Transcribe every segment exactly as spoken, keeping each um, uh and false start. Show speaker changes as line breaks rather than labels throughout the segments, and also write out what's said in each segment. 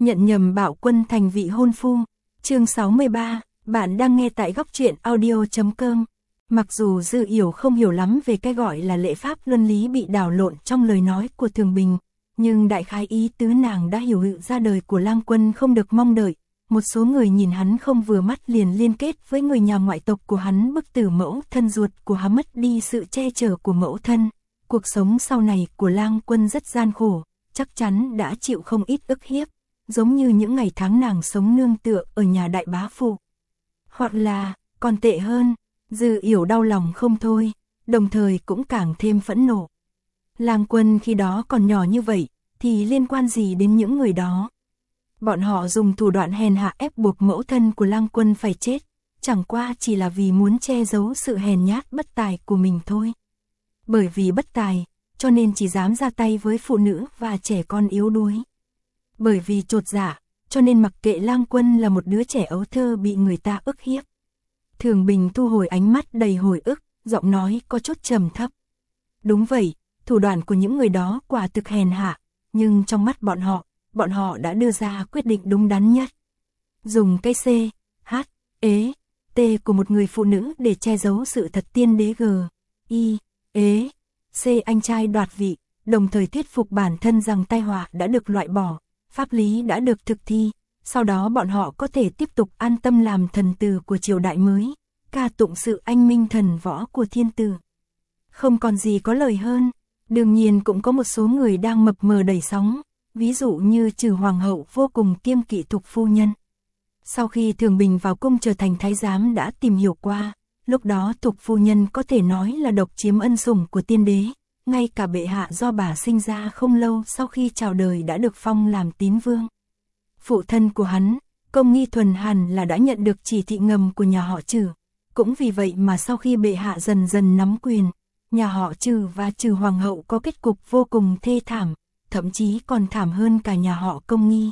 nhận nhầm Bạo Quân thành vị hôn phu. Chương sáu mươi ba, bạn đang nghe tại góc truyện audio chấm com. Mặc dù Dư Yểu không hiểu lắm về cái gọi là lễ pháp luân lý bị đảo lộn trong lời nói của Thường Bình, nhưng đại khái ý tứ nàng đã hiểu hự ra đời của Lang Quân không được mong đợi. Một số người nhìn hắn không vừa mắt liền liên kết với người nhà ngoại tộc của hắn bức tử mẫu thân ruột của hắn, mất đi sự che chở của mẫu thân. Cuộc sống sau này của Lang Quân rất gian khổ, chắc chắn đã chịu không ít ức hiếp, giống như những ngày tháng nàng sống nương tựa ở nhà đại bá phụ. Hoặc là, còn tệ hơn, Dư Yểu đau lòng không thôi, đồng thời cũng càng thêm phẫn nộ. Lang Quân khi đó còn nhỏ như vậy, thì liên quan gì đến những người đó? Bọn họ dùng thủ đoạn hèn hạ ép buộc mẫu thân của Lang Quân phải chết, chẳng qua chỉ là vì muốn che giấu sự hèn nhát bất tài của mình thôi. Bởi vì bất tài, cho nên chỉ dám ra tay với phụ nữ và trẻ con yếu đuối. Bởi vì chột dạ, cho nên mặc kệ Lang Quân là một đứa trẻ ấu thơ bị người ta ức hiếp. Thường Bình thu hồi ánh mắt đầy hồi ức, giọng nói có chút trầm thấp. Đúng vậy, thủ đoạn của những người đó quả thực hèn hạ, nhưng trong mắt bọn họ, bọn họ đã đưa ra quyết định đúng đắn nhất. Dùng cái C, H, ế, T của một người phụ nữ để che giấu sự thật tiên đế G, I, ế, C anh trai đoạt vị, đồng thời thuyết phục bản thân rằng tai họa đã được loại bỏ, pháp lý đã được thực thi, sau đó bọn họ có thể tiếp tục an tâm làm thần tử của triều đại mới, ca tụng sự anh minh thần võ của thiên tử. Không còn gì có lời hơn, đương nhiên cũng có một số người đang mập mờ đẩy sóng, ví dụ như Trừ hoàng hậu vô cùng kiêng kỵ Thục phu nhân. Sau khi Thường Bình vào cung trở thành thái giám đã tìm hiểu qua, lúc đó Thục phu nhân có thể nói là độc chiếm ân sủng của tiên đế, ngay cả bệ hạ do bà sinh ra không lâu sau khi chào đời đã được phong làm tín vương. Phụ thân của hắn, Công Nghi Thuần hẳn là đã nhận được chỉ thị ngầm của nhà họ Trừ, cũng vì vậy mà sau khi bệ hạ dần dần nắm quyền, nhà họ Trừ và Trừ hoàng hậu có kết cục vô cùng thê thảm, thậm chí còn thảm hơn cả nhà họ Công Nghi.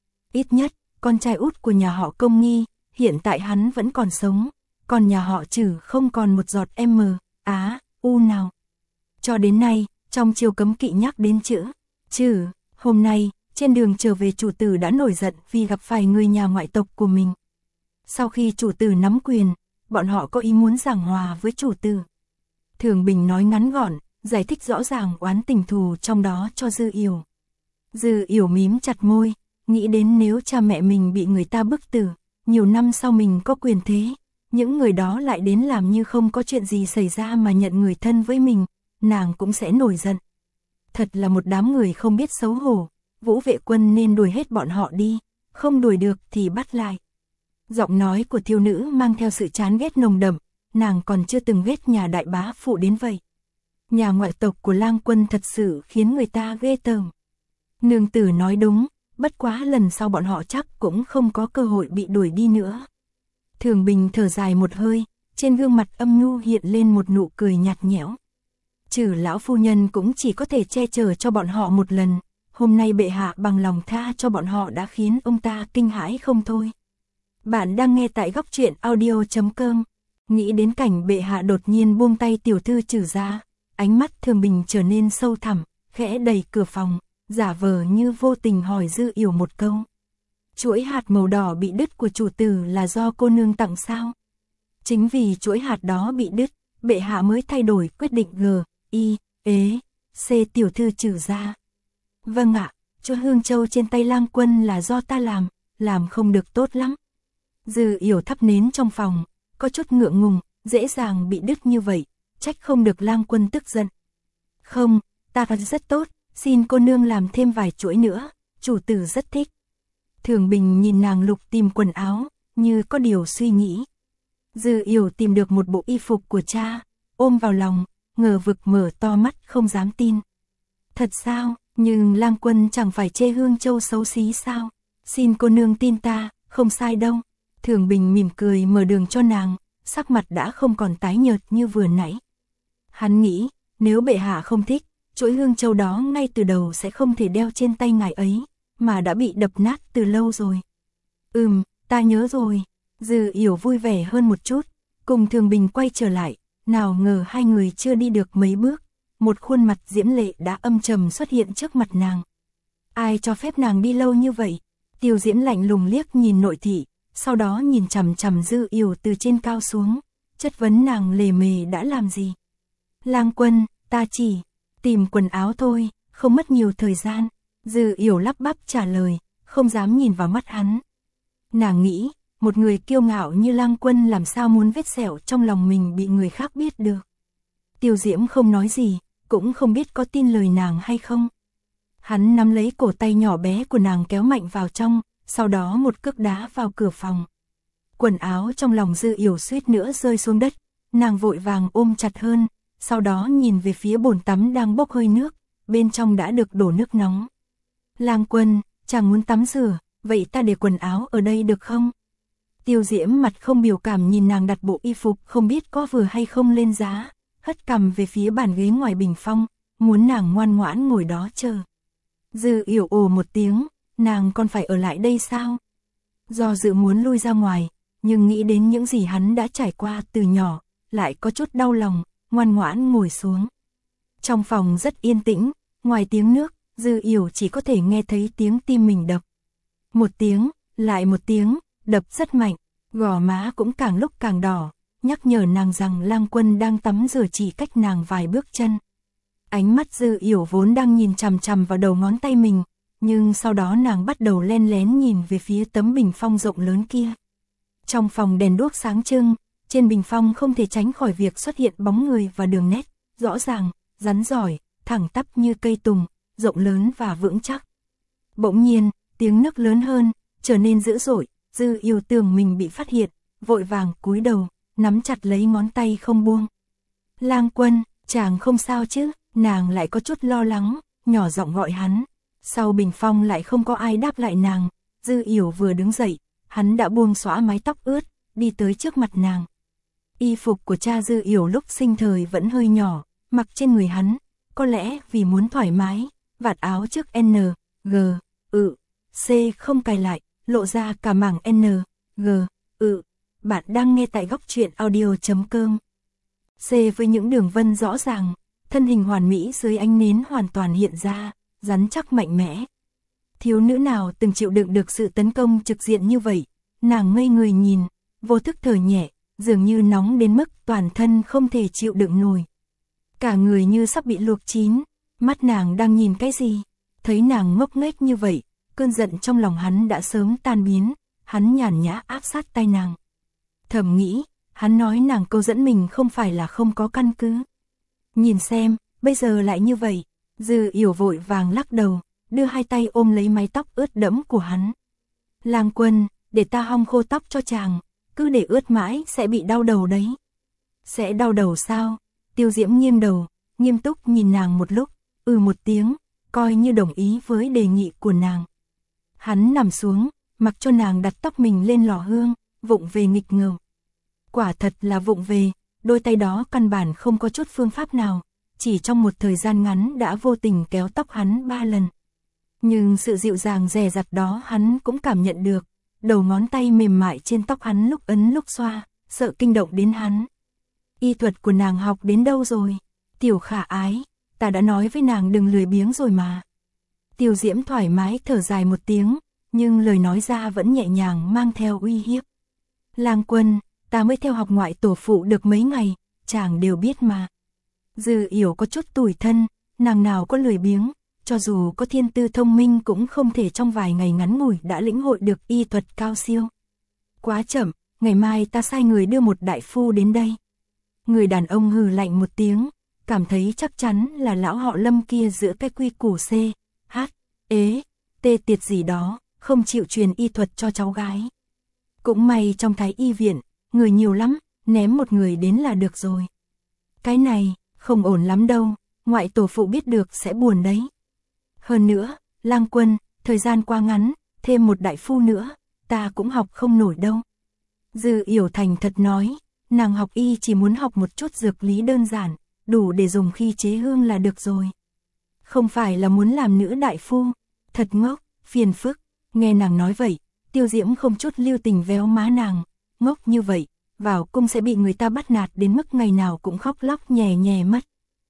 Ít nhất, con trai út của nhà họ Công Nghi, hiện tại hắn vẫn còn sống, còn nhà họ Trừ không còn một giọt M, Á, U nào. Cho đến nay, trong triều cấm kỵ nhắc đến chữ Trừ, hôm nay, trên đường trở về chủ tử đã nổi giận vì gặp phải người nhà ngoại tộc của mình. Sau khi chủ tử nắm quyền, bọn họ có ý muốn giảng hòa với chủ tử. Thường Bình nói ngắn gọn, giải thích rõ ràng oán tình thù trong đó cho Dư Yểu. Dư Yểu mím chặt môi, nghĩ đến nếu cha mẹ mình bị người ta bức tử, nhiều năm sau mình có quyền thế, những người đó lại đến làm như không có chuyện gì xảy ra mà nhận người thân với mình, nàng cũng sẽ nổi giận. Thật là một đám người không biết xấu hổ, Vũ Vệ Quân nên đuổi hết bọn họ đi, không đuổi được thì bắt lại. Giọng nói của thiếu nữ mang theo sự chán ghét nồng đậm, nàng còn chưa từng ghét nhà đại bá phụ đến vậy. Nhà ngoại tộc của Lang Quân thật sự khiến người ta ghê tởm. Nương tử nói đúng, bất quá lần sau bọn họ chắc cũng không có cơ hội bị đuổi đi nữa. Thường Bình thở dài một hơi, trên gương mặt âm nhu hiện lên một nụ cười nhạt nhẽo. Trừ lão phu nhân cũng chỉ có thể che chở cho bọn họ một lần, hôm nay bệ hạ bằng lòng tha cho bọn họ đã khiến ông ta kinh hãi không thôi. Bạn đang nghe tại góc truyện audio chấm com. Nghĩ đến cảnh bệ hạ đột nhiên buông tay tiểu thư Trừ ra, ánh mắt Thường Bình trở nên sâu thẳm, khẽ đẩy cửa phòng, giả vờ như vô tình hỏi Dư Yểu một câu. Chuỗi hạt màu đỏ bị đứt của chủ tử là do cô nương tặng sao? Chính vì chuỗi hạt đó bị đứt, bệ hạ mới thay đổi quyết định G, I, ế, C tiểu thư Trừ ra. Vâng ạ, cho hương châu trên tay Lang Quân là do ta làm, làm không được tốt lắm. Dư Yểu thắp nến trong phòng, có chút ngượng ngùng, dễ dàng bị đứt như vậy, trách không được Lang Quân tức giận. Không, ta thật rất tốt, xin cô nương làm thêm vài chuỗi nữa, chủ tử rất thích. Thường Bình nhìn nàng lục tìm quần áo, như có điều suy nghĩ. Dư Yểu tìm được một bộ y phục của cha, ôm vào lòng, ngờ vực mở to mắt không dám tin. Thật sao, nhưng Lang Quân chẳng phải chê hương châu xấu xí sao? Xin cô nương tin ta, không sai đâu. Thường Bình mỉm cười mở đường cho nàng, sắc mặt đã không còn tái nhợt như vừa nãy. Hắn nghĩ, nếu bệ hạ không thích, chuỗi hương châu đó ngay từ đầu sẽ không thể đeo trên tay ngài ấy, mà đã bị đập nát từ lâu rồi. Ừm, ta nhớ rồi. Dư Yểu vui vẻ hơn một chút, cùng Thường Bình quay trở lại, nào ngờ hai người chưa đi được mấy bước, một khuôn mặt diễm lệ đã âm trầm xuất hiện trước mặt nàng. Ai cho phép nàng đi lâu như vậy? Tiêu Diễm lạnh lùng liếc nhìn nội thị, sau đó nhìn chằm chằm Dư Yểu từ trên cao xuống, chất vấn nàng lề mề đã làm gì. Lang Quân, ta chỉ tìm quần áo thôi, không mất nhiều thời gian. Dư Yểu lắp bắp trả lời, không dám nhìn vào mắt hắn. Nàng nghĩ, một người kiêu ngạo như Lang Quân làm sao muốn vết sẹo trong lòng mình bị người khác biết được. Tiêu Diễm không nói gì, cũng không biết có tin lời nàng hay không. Hắn nắm lấy cổ tay nhỏ bé của nàng kéo mạnh vào trong, sau đó một cước đá vào cửa phòng. Quần áo trong lòng Dư Yểu suýt nữa rơi xuống đất, nàng vội vàng ôm chặt hơn, sau đó nhìn về phía bồn tắm đang bốc hơi nước, bên trong đã được đổ nước nóng. Lang Quân, chàng muốn tắm rửa, vậy ta để quần áo ở đây được không? Tiêu Diễm mặt không biểu cảm nhìn nàng đặt bộ y phục không biết có vừa hay không lên giá, hất cằm về phía bàn ghế ngoài bình phong, muốn nàng ngoan ngoãn ngồi đó chờ. Dư Yểu ồ một tiếng, nàng còn phải ở lại đây sao? Do dự muốn lui ra ngoài, nhưng nghĩ đến những gì hắn đã trải qua từ nhỏ, lại có chút đau lòng, ngoan ngoãn ngồi xuống. Trong phòng rất yên tĩnh, ngoài tiếng nước, Dư Yểu chỉ có thể nghe thấy tiếng tim mình đập. Một tiếng, lại một tiếng, đập rất mạnh, gò má cũng càng lúc càng đỏ, nhắc nhở nàng rằng Lang Quân đang tắm rửa chỉ cách nàng vài bước chân. Ánh mắt Dư Yểu vốn đang nhìn chằm chằm vào đầu ngón tay mình, nhưng sau đó nàng bắt đầu len lén nhìn về phía tấm bình phong rộng lớn kia. Trong phòng đèn đuốc sáng trưng, trên bình phong không thể tránh khỏi việc xuất hiện bóng người và đường nét, rõ ràng, rắn rỏi, thẳng tắp như cây tùng, rộng lớn và vững chắc. Bỗng nhiên, tiếng nấc lớn hơn, trở nên dữ dội, Dư Yểu tưởng mình bị phát hiện, vội vàng cúi đầu, nắm chặt lấy ngón tay không buông. Lang Quân, chàng không sao chứ? Nàng lại có chút lo lắng, nhỏ giọng gọi hắn. Sau bình phong lại không có ai đáp lại nàng, Dư Yểu vừa đứng dậy, hắn đã buông xõa mái tóc ướt, đi tới trước mặt nàng. Y phục của cha Dư Yểu lúc sinh thời vẫn hơi nhỏ, mặc trên người hắn, có lẽ vì muốn thoải mái, vạt áo trước N, G, ự, C không cài lại, lộ ra cả mảng N, G, ự. Bạn đang nghe tại góc truyện audio.com. C với những đường vân rõ ràng, thân hình hoàn mỹ dưới ánh nến hoàn toàn hiện ra, rắn chắc mạnh mẽ. Thiếu nữ nào từng chịu đựng được sự tấn công trực diện như vậy, nàng ngây người nhìn, vô thức thở nhẹ, dường như nóng đến mức toàn thân không thể chịu đựng nổi. Cả người như sắp bị luộc chín, mắt nàng đang nhìn cái gì? Thấy nàng ngốc nghếch như vậy, cơn giận trong lòng hắn đã sớm tan biến, hắn nhàn nhã áp sát tay nàng. Thầm nghĩ, hắn nói nàng câu dẫn mình không phải là không có căn cứ. Nhìn xem, bây giờ lại như vậy. Dư Yểu vội vàng lắc đầu, đưa hai tay ôm lấy mái tóc ướt đẫm của hắn. Lang Quân, để ta hong khô tóc cho chàng, cứ để ướt mãi sẽ bị đau đầu đấy. Sẽ đau đầu sao? Tiêu Diễm nghiêng đầu, nghiêm túc nhìn nàng một lúc, ừ một tiếng, coi như đồng ý với đề nghị của nàng. Hắn nằm xuống, mặc cho nàng đặt tóc mình lên lò hương, vụng về nghịch ngợm. Quả thật là vụng về, đôi tay đó căn bản không có chút phương pháp nào, chỉ trong một thời gian ngắn đã vô tình kéo tóc hắn ba lần. Nhưng sự dịu dàng dè dặt đó hắn cũng cảm nhận được, đầu ngón tay mềm mại trên tóc hắn lúc ấn lúc xoa, sợ kinh động đến hắn. Y thuật của nàng học đến đâu rồi? Tiểu Khả Ái, ta đã nói với nàng đừng lười biếng rồi mà. Tiêu Diễm thoải mái thở dài một tiếng, nhưng lời nói ra vẫn nhẹ nhàng mang theo uy hiếp. Lang Quân, ta mới theo học ngoại tổ phụ được mấy ngày, chàng đều biết mà. Dư Yểu có chút tủi thân, nàng nào có lười biếng, cho dù có thiên tư thông minh cũng không thể trong vài ngày ngắn ngủi đã lĩnh hội được y thuật cao siêu. Quá chậm, ngày mai ta sai người đưa một đại phu đến đây. Người đàn ông hừ lạnh một tiếng, cảm thấy chắc chắn là lão họ Lâm kia giữa cái quy củ C, H, ế, tê tiệt gì đó, không chịu truyền y thuật cho cháu gái. Cũng may trong thái y viện, người nhiều lắm, ném một người đến là được rồi. Cái này, không ổn lắm đâu, ngoại tổ phụ biết được sẽ buồn đấy. Hơn nữa, Lang Quân, thời gian qua ngắn, thêm một đại phu nữa, ta cũng học không nổi đâu. Dư Yểu thành thật nói, nàng học y chỉ muốn học một chút dược lý đơn giản, đủ để dùng khi chế hương là được rồi. Không phải là muốn làm nữ đại phu, thật ngốc, phiền phức. Nghe nàng nói vậy, Tiêu Diễm không chút lưu tình véo má nàng, ngốc như vậy, vào cung sẽ bị người ta bắt nạt đến mức ngày nào cũng khóc lóc nhè nhè mất.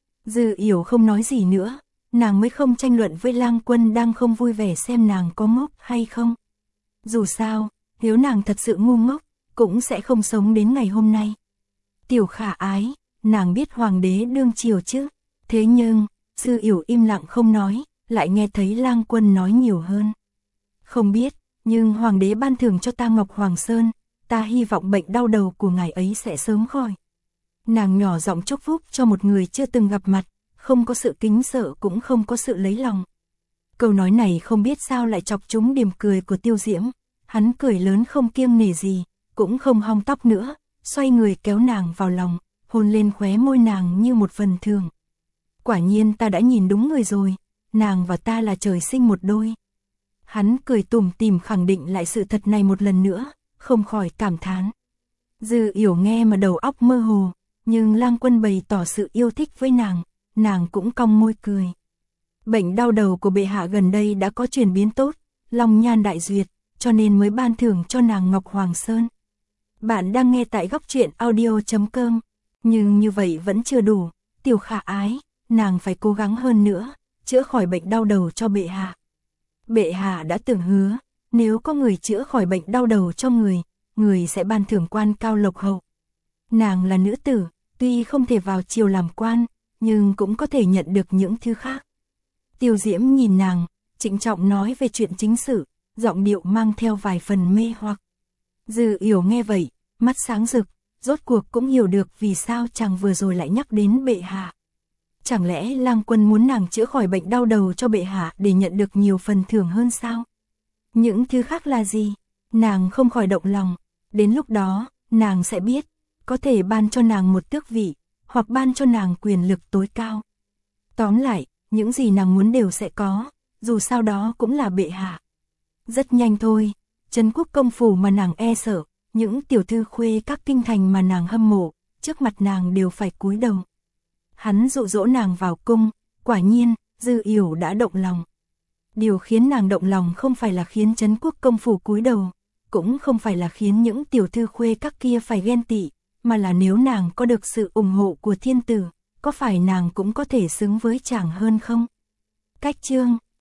Dư Yểu không nói gì nữa, nàng mới không tranh luận với Lang Quân đang không vui vẻ xem nàng có ngốc hay không. Dù sao, nếu nàng thật sự ngu ngốc, cũng sẽ không sống đến ngày hôm nay. Tiểu Khả Ái, nàng biết hoàng đế đương triều chứ? Thế nhưng, Dư Yểu im lặng không nói, lại nghe thấy Lang Quân nói nhiều hơn. Không biết, nhưng hoàng đế ban thưởng cho ta Ngọc Hoàng Sơn, ta hy vọng bệnh đau đầu của ngài ấy sẽ sớm khỏi. Nàng nhỏ giọng chúc phúc cho một người chưa từng gặp mặt, không có sự kính sợ cũng không có sự lấy lòng. Câu nói này không biết sao lại chọc trúng điểm cười của Tiêu Diễm, hắn cười lớn không kiêng nể gì, cũng không hong tóc nữa, xoay người kéo nàng vào lòng, hôn lên khóe môi nàng như một phần thưởng. Quả nhiên ta đã nhìn đúng người rồi, nàng và ta là trời sinh một đôi. Hắn cười tủm tỉm khẳng định lại sự thật này một lần nữa, không khỏi cảm thán. Dư Yểu nghe mà đầu óc mơ hồ, nhưng Lang Quân bày tỏ sự yêu thích với nàng, nàng cũng cong môi cười. Bệnh đau đầu của bệ hạ gần đây đã có chuyển biến tốt, long nhan đại duyệt, cho nên mới ban thưởng cho nàng Ngọc Hoàng Sơn. Bạn đang nghe tại góc truyện audio chấm com, nhưng như vậy vẫn chưa đủ, Tiểu Khả Ái, nàng phải cố gắng hơn nữa, chữa khỏi bệnh đau đầu cho bệ hạ. Bệ hạ đã từng hứa, nếu có người chữa khỏi bệnh đau đầu cho người, người sẽ ban thưởng quan cao lộc hậu. Nàng là nữ tử, tuy không thể vào triều làm quan, nhưng cũng có thể nhận được những thứ khác. Tiêu Diễm nhìn nàng, trịnh trọng nói về chuyện chính sự, giọng điệu mang theo vài phần mê hoặc. Dư Yểu nghe vậy, mắt sáng rực, rốt cuộc cũng hiểu được vì sao chàng vừa rồi lại nhắc đến bệ hạ. Chẳng lẽ Lang Quân muốn nàng chữa khỏi bệnh đau đầu cho bệ hạ để nhận được nhiều phần thưởng hơn sao? Những thứ khác là gì? Nàng không khỏi động lòng, đến lúc đó, nàng sẽ biết, có thể ban cho nàng một tước vị, hoặc ban cho nàng quyền lực tối cao. Tóm lại, những gì nàng muốn đều sẽ có, dù sao đó cũng là bệ hạ. Rất nhanh thôi, Trấn Quốc công phủ mà nàng e sợ, những tiểu thư khuê các kinh thành mà nàng hâm mộ, trước mặt nàng đều phải cúi đầu. Hắn dụ dỗ nàng vào cung, quả nhiên, Dư Yểu đã động lòng. Điều khiến nàng động lòng không phải là khiến Trấn Quốc công phủ cúi đầu, cũng không phải là khiến những tiểu thư khuê các kia phải ghen tị, mà là nếu nàng có được sự ủng hộ của thiên tử, có phải nàng cũng có thể xứng với chàng hơn không? Cách chương